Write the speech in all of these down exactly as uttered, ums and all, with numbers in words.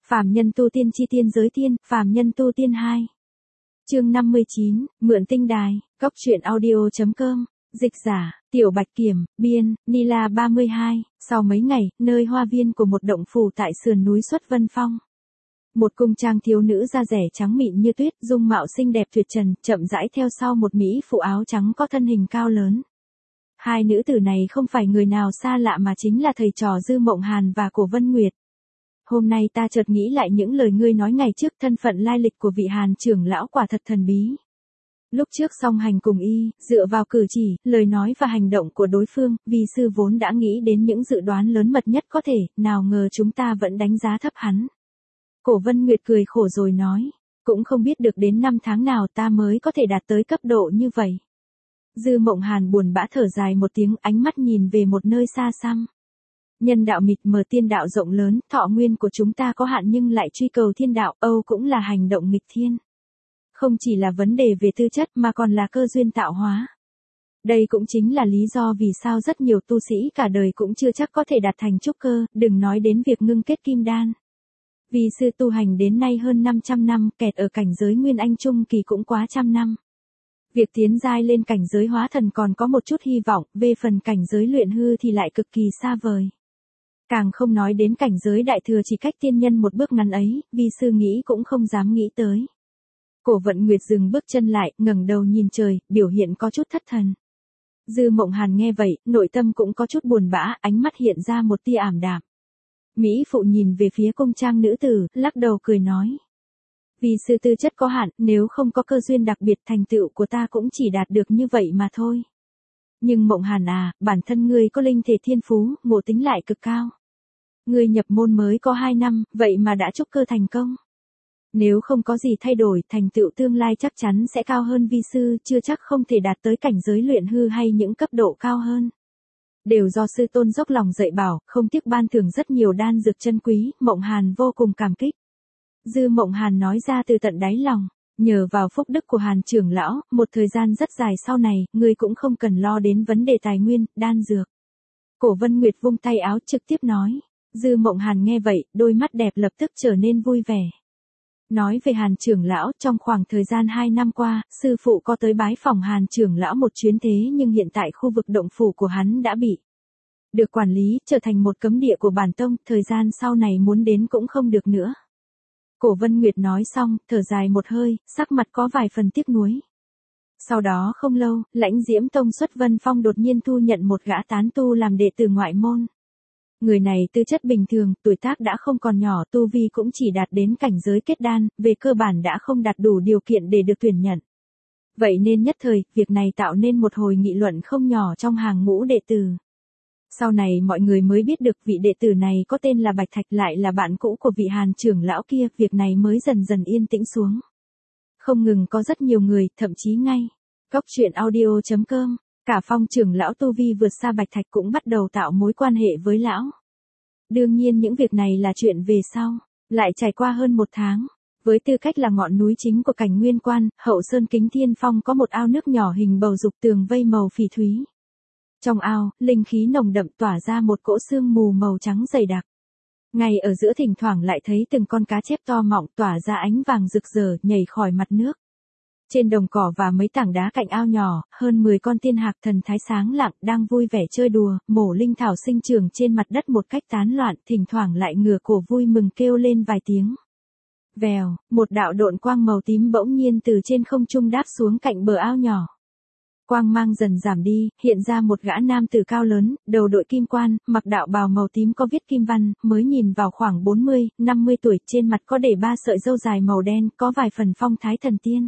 Phàm nhân tu tiên chi tiên giới tiên, phàm nhân tu tiên hai. Chương năm mươi chín, mượn tinh đài, góc truyện audio.com, dịch giả, Tiểu Bạch Kiểm, biên, Nila ba mươi hai, sau mấy ngày, nơi hoa viên của một động phủ tại sườn núi Xuất Vân Phong. Một cung trang thiếu nữ da rẻ trắng mịn như tuyết, dung mạo xinh đẹp tuyệt trần, chậm rãi theo sau một mỹ phụ áo trắng có thân hình cao lớn. Hai nữ tử này không phải người nào xa lạ mà chính là thầy trò Dư Mộng Hàn và Cổ Vân Nguyệt. Hôm nay ta chợt nghĩ lại những lời ngươi nói ngày trước, thân phận lai lịch của vị Hàn trưởng lão quả thật thần bí. Lúc trước song hành cùng y, dựa vào cử chỉ, lời nói và hành động của đối phương, vi sư vốn đã nghĩ đến những dự đoán lớn mật nhất có thể, nào ngờ chúng ta vẫn đánh giá thấp hắn. Cổ Vân Nguyệt cười khổ rồi nói, cũng không biết được đến năm tháng nào ta mới có thể đạt tới cấp độ như vậy. Dư Mộng Hàn buồn bã thở dài một tiếng, ánh mắt nhìn về một nơi xa xăm. Nhân đạo mịt mờ, tiên đạo rộng lớn, thọ nguyên của chúng ta có hạn nhưng lại truy cầu thiên đạo, âu cũng là hành động nghịch thiên. Không chỉ là vấn đề về tư chất mà còn là cơ duyên tạo hóa. Đây cũng chính là lý do vì sao rất nhiều tu sĩ cả đời cũng chưa chắc có thể đạt thành trúc cơ, đừng nói đến việc ngưng kết kim đan. Vì sư tu hành đến nay hơn năm trăm năm, kẹt ở cảnh giới Nguyên Anh Trung kỳ cũng quá trăm năm. Việc tiến giai lên cảnh giới hóa thần còn có một chút hy vọng, về phần cảnh giới luyện hư thì lại cực kỳ xa vời. Càng không nói đến cảnh giới đại thừa chỉ cách tiên nhân một bước ngắn ấy, vi sư nghĩ cũng không dám nghĩ tới. Cổ Vận Nguyệt dừng bước chân lại, ngẩng đầu nhìn trời, biểu hiện có chút thất thần. Dư Mộng Hàn nghe vậy, nội tâm cũng có chút buồn bã, ánh mắt hiện ra một tia ảm đạm. Mỹ phụ nhìn về phía cung trang nữ tử, lắc đầu cười nói. Vì sư tư chất có hạn, nếu không có cơ duyên đặc biệt, thành tựu của ta cũng chỉ đạt được như vậy mà thôi. Nhưng Mộng Hàn à, bản thân ngươi có linh thể thiên phú, ngộ tính lại cực cao. Ngươi nhập môn mới có hai năm, vậy mà đã trúc cơ thành công. Nếu không có gì thay đổi, thành tựu tương lai chắc chắn sẽ cao hơn vi sư, chưa chắc không thể đạt tới cảnh giới luyện hư hay những cấp độ cao hơn. Đều do sư tôn dốc lòng dạy bảo, không tiếc ban thưởng rất nhiều đan dược chân quý, Mộng Hàn vô cùng cảm kích. Dư Mộng Hàn nói ra từ tận đáy lòng, nhờ vào phúc đức của Hàn trưởng lão, một thời gian rất dài sau này, ngươi cũng không cần lo đến vấn đề tài nguyên, đan dược. Cổ Vân Nguyệt vung tay áo trực tiếp nói. Dư Mộng Hàn nghe vậy, đôi mắt đẹp lập tức trở nên vui vẻ. Nói về Hàn trưởng lão, trong khoảng thời gian hai năm qua, sư phụ có tới bái phỏng Hàn trưởng lão một chuyến thế nhưng hiện tại khu vực động phủ của hắn đã bị được quản lý, trở thành một cấm địa của bản tông, thời gian sau này muốn đến cũng không được nữa. Cổ Vân Nguyệt nói xong, thở dài một hơi, sắc mặt có vài phần tiếc nuối. Sau đó không lâu, Lãnh Diễm Tông Xuất Vân Phong đột nhiên thu nhận một gã tán tu làm đệ tử ngoại môn. Người này tư chất bình thường, tuổi tác đã không còn nhỏ, tu vi cũng chỉ đạt đến cảnh giới kết đan, về cơ bản đã không đạt đủ điều kiện để được tuyển nhận. Vậy nên nhất thời, việc này tạo nên một hồi nghị luận không nhỏ trong hàng ngũ đệ tử. Sau này mọi người mới biết được vị đệ tử này có tên là Bạch Thạch, lại là bạn cũ của vị Hàn trưởng lão kia, việc này mới dần dần yên tĩnh xuống. Không ngừng có rất nhiều người, thậm chí ngay góc truyện audio.com, cả Phong trưởng lão tu vi vượt xa Bạch Thạch cũng bắt đầu tạo mối quan hệ với lão. Đương nhiên những việc này là chuyện về sau, lại trải qua hơn một tháng. Với tư cách là ngọn núi chính của cảnh Nguyên Quan, Hậu Sơn Kính Thiên Phong có một ao nước nhỏ hình bầu dục, tường vây màu phỉ thúy. Trong ao, linh khí nồng đậm tỏa ra một cỗ sương mù màu trắng dày đặc. Ngay ở giữa thỉnh thoảng lại thấy từng con cá chép to mọng tỏa ra ánh vàng rực rỡ nhảy khỏi mặt nước. Trên đồng cỏ và mấy tảng đá cạnh ao nhỏ, hơn mười con tiên hạc thần thái sáng lặng đang vui vẻ chơi đùa, mổ linh thảo sinh trưởng trên mặt đất một cách tán loạn, thỉnh thoảng lại ngửa cổ vui mừng kêu lên vài tiếng. Vèo, một đạo độn quang màu tím bỗng nhiên từ trên không trung đáp xuống cạnh bờ ao nhỏ. Quang mang dần giảm đi, hiện ra một gã nam tử cao lớn, đầu đội kim quan, mặc đạo bào màu tím có viết kim văn, mới nhìn vào khoảng bốn mươi, năm mươi tuổi, trên mặt có để ba sợi râu dài màu đen, có vài phần phong thái thần tiên.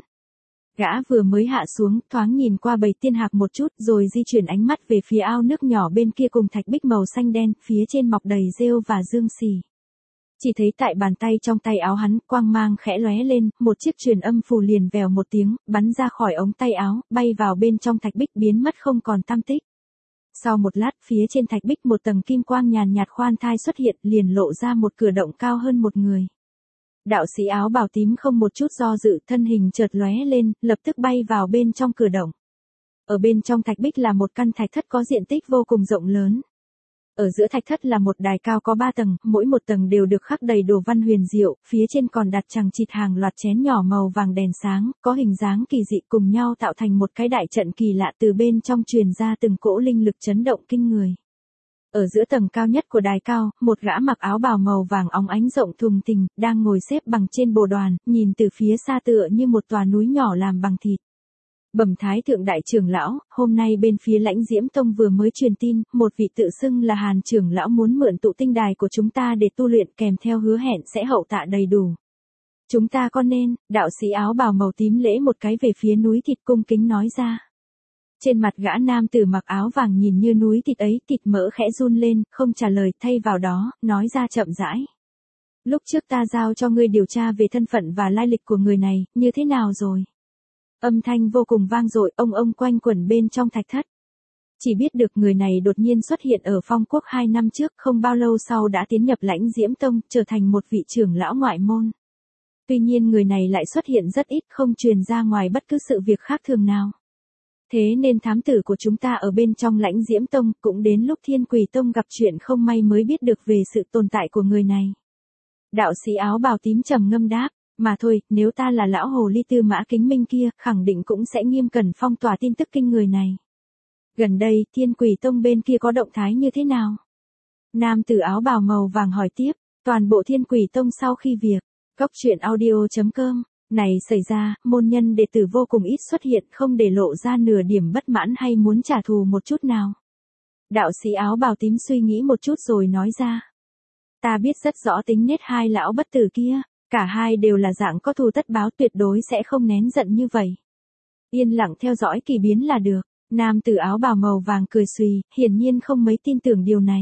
Gã vừa mới hạ xuống, thoáng nhìn qua bầy tiên hạc một chút, rồi di chuyển ánh mắt về phía ao nước nhỏ bên kia cùng thạch bích màu xanh đen, phía trên mọc đầy rêu và dương xì. Chỉ thấy tại bàn tay trong tay áo hắn, quang mang khẽ lóe lên, một chiếc truyền âm phù liền vèo một tiếng, bắn ra khỏi ống tay áo, bay vào bên trong thạch bích biến mất không còn tăm tích. Sau một lát, phía trên thạch bích một tầng kim quang nhàn nhạt khoan thai xuất hiện, liền lộ ra một cửa động cao hơn một người. Đạo sĩ áo bào tím không một chút do dự, thân hình chợt lóe lên, lập tức bay vào bên trong cửa động. Ở bên trong thạch bích là một căn thạch thất có diện tích vô cùng rộng lớn. Ở giữa thạch thất là một đài cao có ba tầng, mỗi một tầng đều được khắc đầy đồ văn huyền diệu, phía trên còn đặt chằng chịt hàng loạt chén nhỏ màu vàng đèn sáng, có hình dáng kỳ dị cùng nhau tạo thành một cái đại trận kỳ lạ, từ bên trong truyền ra từng cỗ linh lực chấn động kinh người. Ở giữa tầng cao nhất của đài cao, một gã mặc áo bào màu vàng óng ánh rộng thùng thình, đang ngồi xếp bằng trên bồ đoàn, nhìn từ phía xa tựa như một tòa núi nhỏ làm bằng thịt. Bẩm Thái thượng đại trưởng lão, hôm nay bên phía Lãnh Diễm Tông vừa mới truyền tin, một vị tự xưng là Hàn trưởng lão muốn mượn tụ tinh đài của chúng ta để tu luyện, kèm theo hứa hẹn sẽ hậu tạ đầy đủ. Chúng ta có nên? Đạo sĩ áo bào màu tím lễ một cái về phía núi thịt, cung kính nói ra. Trên mặt gã nam tử mặc áo vàng nhìn như núi thịt ấy, thịt mỡ khẽ run lên, không trả lời, thay vào đó, nói ra chậm rãi. Lúc trước ta giao cho ngươi điều tra về thân phận và lai lịch của người này, như thế nào rồi? Âm thanh vô cùng vang dội, ông ông quanh quẩn bên trong thạch thất. Chỉ biết được người này đột nhiên xuất hiện ở Phong Quốc hai năm trước, không bao lâu sau đã tiến nhập Lãnh Diễm Tông, trở thành một vị trưởng lão ngoại môn. Tuy nhiên người này lại xuất hiện rất ít, không truyền ra ngoài bất cứ sự việc khác thường nào. Thế nên thám tử của chúng ta ở bên trong Lãnh Diễm Tông, cũng đến lúc Thiên Quỷ Tông gặp chuyện không may mới biết được về sự tồn tại của người này. Đạo sĩ áo bào tím trầm ngâm đáp. Mà thôi, nếu ta là lão hồ ly Tư Mã Kính Minh kia, khẳng định cũng sẽ nghiêm cẩn phong tỏa tin tức kinh người này. Gần đây, Thiên Quỷ Tông bên kia có động thái như thế nào? Nam tử áo bào màu vàng hỏi tiếp, toàn bộ Thiên Quỷ Tông sau khi việc, cốc truyện audio chấm com, này xảy ra, môn nhân đệ tử vô cùng ít xuất hiện, không để lộ ra nửa điểm bất mãn hay muốn trả thù một chút nào. Đạo sĩ áo bào tím suy nghĩ một chút rồi nói ra. Ta biết rất rõ tính nết hai lão bất tử kia. Cả hai đều là dạng có thù tất báo, tuyệt đối sẽ không nén giận như vậy. Yên lặng theo dõi kỳ biến là được. Nam tử áo bào màu vàng cười xùy, hiển nhiên không mấy tin tưởng điều này.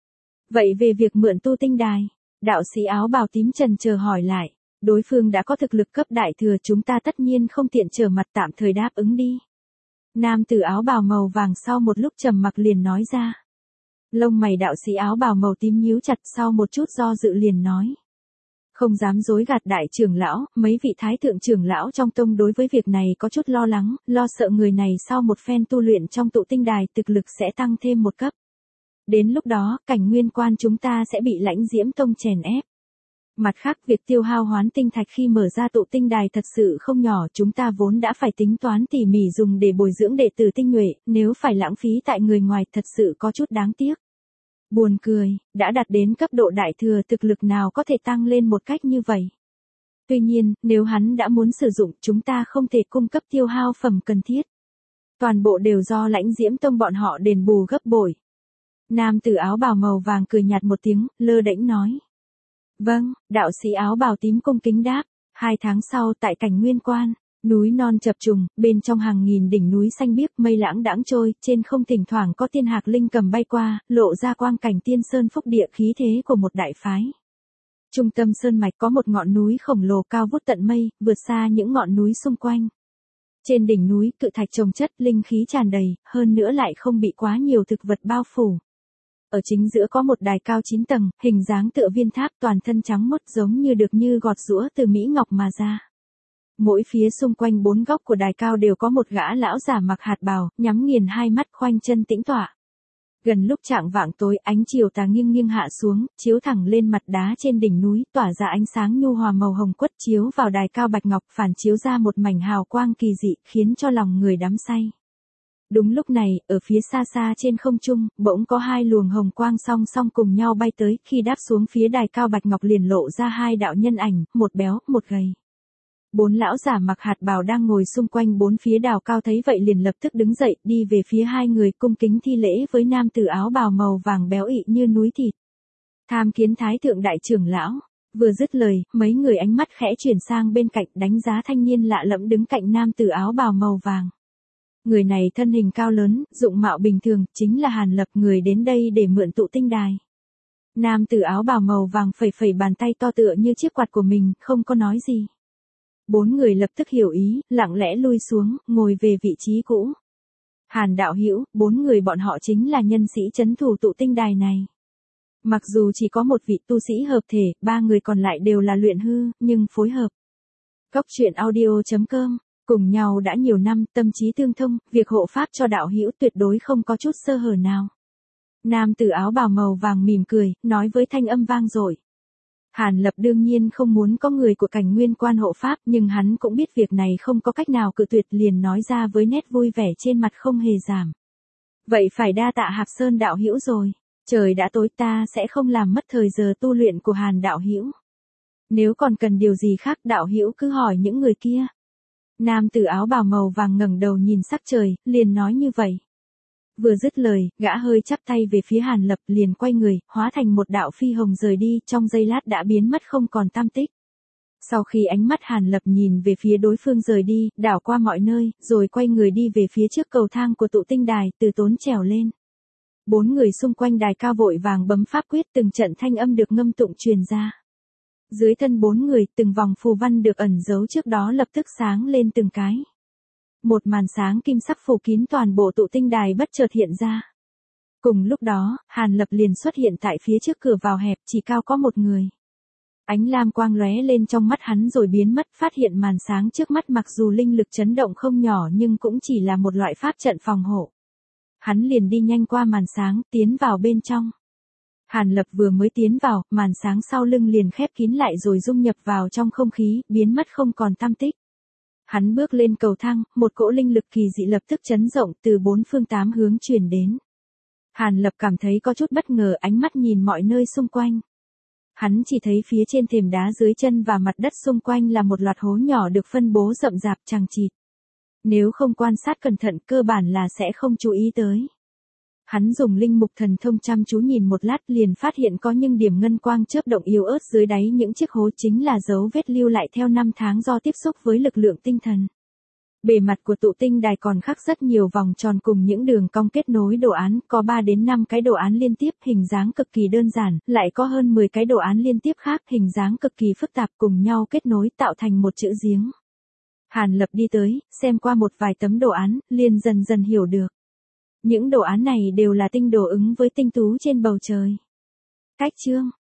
Vậy về việc mượn tu tinh đài, đạo sĩ áo bào tím chần chờ hỏi lại. Đối phương đã có thực lực cấp đại thừa, chúng ta tất nhiên không tiện trở mặt, tạm thời đáp ứng đi. Nam tử áo bào màu vàng sau một lúc trầm mặc liền nói ra. Lông mày đạo sĩ áo bào màu tím nhíu chặt, sau một chút do dự liền nói. Không dám dối gạt đại trưởng lão, mấy vị thái thượng trưởng lão trong tông đối với việc này có chút lo lắng, lo sợ người này sau một phen tu luyện trong tụ tinh đài thực lực sẽ tăng thêm một cấp. Đến lúc đó, cảnh nguyên quan chúng ta sẽ bị Lãnh Diễm Tông chèn ép. Mặt khác, việc tiêu hao hoán tinh thạch khi mở ra tụ tinh đài thật sự không nhỏ, chúng ta vốn đã phải tính toán tỉ mỉ dùng để bồi dưỡng đệ tử tinh nhuệ, nếu phải lãng phí tại người ngoài thật sự có chút đáng tiếc. Buồn cười, đã đạt đến cấp độ đại thừa, thực lực nào có thể tăng lên một cách như vậy. Tuy nhiên, nếu hắn đã muốn sử dụng, chúng ta không thể cung cấp tiêu hao phẩm cần thiết. Toàn bộ đều do Lãnh Diễm Tông bọn họ đền bù gấp bội. Nam tử áo bào màu vàng cười nhạt một tiếng, lơ đễnh nói. Vâng, đạo sĩ áo bào tím cung kính đáp. Hai tháng sau tại cảnh nguyên quan, núi non chập trùng, bên trong hàng nghìn đỉnh núi xanh biếc, mây lãng đãng trôi, trên không thỉnh thoảng có tiên hạc linh cầm bay qua, lộ ra quang cảnh tiên sơn phúc địa, khí thế của một đại phái. Trung tâm sơn mạch có một ngọn núi khổng lồ cao vút tận mây, vượt xa những ngọn núi xung quanh. Trên đỉnh núi, cự thạch chồng chất, linh khí tràn đầy, hơn nữa lại không bị quá nhiều thực vật bao phủ. Ở chính giữa có một đài cao chín tầng, hình dáng tựa viên tháp, toàn thân trắng muốt giống như được như gọt giũa từ mỹ ngọc mà ra. Mỗi phía xung quanh bốn góc của đài cao đều có một gã lão giả mặc hạt bào, nhắm nghiền hai mắt, khoanh chân tĩnh tọa. Gần lúc chạng vạng tối, ánh chiều tà nghiêng nghiêng hạ xuống, chiếu thẳng lên mặt đá trên đỉnh núi, tỏa ra ánh sáng nhu hòa màu hồng quất, chiếu vào đài cao bạch ngọc, phản chiếu ra một mảnh hào quang kỳ dị, khiến cho lòng người đắm say. Đúng lúc này, ở phía xa xa trên không trung, bỗng có hai luồng hồng quang song song cùng nhau bay tới, khi đáp xuống phía đài cao bạch ngọc liền lộ ra hai đạo nhân ảnh, một béo, một gầy. Bốn lão giả mặc hạt bào đang ngồi xung quanh bốn phía đào cao thấy vậy liền lập tức đứng dậy, đi về phía hai người, cung kính thi lễ với nam tử áo bào màu vàng béo ị như núi thịt. Tham kiến thái thượng đại trưởng lão. Vừa dứt lời, mấy người ánh mắt khẽ chuyển sang bên cạnh, đánh giá thanh niên lạ lẫm đứng cạnh nam tử áo bào màu vàng. Người này thân hình cao lớn, dụng mạo bình thường, chính là Hàn Lập, người đến đây để mượn tụ tinh đài. Nam tử áo bào màu vàng phẩy phẩy bàn tay to tựa như chiếc quạt của mình, không có nói gì. Bốn người lập tức hiểu ý, lặng lẽ lui xuống, ngồi về vị trí cũ. Hàn đạo hữu, bốn người bọn họ chính là nhân sĩ trấn thủ tụ tinh đài này. Mặc dù chỉ có một vị tu sĩ hợp thể, ba người còn lại đều là luyện hư, nhưng phối hợp. Cốc truyện audio chấm com, cùng nhau đã nhiều năm, tâm trí tương thông, việc hộ pháp cho đạo hữu tuyệt đối không có chút sơ hở nào. Nam tử áo bào màu vàng mỉm cười, nói với thanh âm vang dội. Hàn Lập đương nhiên không muốn có người của Cảnh Nguyên Quan hộ pháp, nhưng hắn cũng biết việc này không có cách nào cự tuyệt, liền nói ra với nét vui vẻ trên mặt không hề giảm. Vậy phải đa tạ Hạp Sơn đạo hữu rồi. Trời đã tối, ta sẽ không làm mất thời giờ tu luyện của Hàn đạo hữu. Nếu còn cần điều gì khác, đạo hữu cứ hỏi những người kia. Nam tử áo bào màu vàng ngẩng đầu nhìn sắc trời, liền nói như vậy. Vừa dứt lời, gã hơi chắp tay về phía Hàn Lập, liền quay người, hóa thành một đạo phi hồng rời đi, trong giây lát đã biến mất không còn tăm tích. Sau khi ánh mắt Hàn Lập nhìn về phía đối phương rời đi, đảo qua mọi nơi, rồi quay người đi về phía trước cầu thang của tụ tinh đài, từ tốn trèo lên. Bốn người xung quanh đài cao vội vàng bấm pháp quyết, từng trận thanh âm được ngâm tụng truyền ra. Dưới thân bốn người, từng vòng phù văn được ẩn giấu trước đó lập tức sáng lên từng cái. Một màn sáng kim sắc phủ kín toàn bộ tụ tinh đài bất chợt hiện ra. Cùng lúc đó, Hàn Lập liền xuất hiện tại phía trước cửa vào hẹp, chỉ cao có một người. Ánh lam quang lóe lên trong mắt hắn rồi biến mất, phát hiện màn sáng trước mắt mặc dù linh lực chấn động không nhỏ nhưng cũng chỉ là một loại pháp trận phòng hộ. Hắn liền đi nhanh qua màn sáng, tiến vào bên trong. Hàn Lập vừa mới tiến vào, màn sáng sau lưng liền khép kín lại rồi dung nhập vào trong không khí, biến mất không còn tăm tích. Hắn bước lên cầu thang, một cỗ linh lực kỳ dị lập tức chấn rộng từ bốn phương tám hướng truyền đến. Hàn Lập cảm thấy có chút bất ngờ, ánh mắt nhìn mọi nơi xung quanh. Hắn chỉ thấy phía trên thềm đá dưới chân và mặt đất xung quanh là một loạt hố nhỏ được phân bố rậm rạp chằng chịt. Nếu không quan sát cẩn thận, cơ bản là sẽ không chú ý tới. Hắn dùng linh mục thần thông chăm chú nhìn một lát, liền phát hiện có những điểm ngân quang chớp động yếu ớt dưới đáy những chiếc hố, chính là dấu vết lưu lại theo năm tháng do tiếp xúc với lực lượng tinh thần. Bề mặt của tụ tinh đài còn khắc rất nhiều vòng tròn cùng những đường cong kết nối đồ án, có ba đến năm cái đồ án liên tiếp, hình dáng cực kỳ đơn giản, lại có hơn mười cái đồ án liên tiếp khác, hình dáng cực kỳ phức tạp cùng nhau kết nối tạo thành một chữ giếng. Hàn Lập đi tới, xem qua một vài tấm đồ án, liền dần dần hiểu được. Những đồ án này đều là tinh đồ ứng với tinh tú trên bầu trời. Cách chương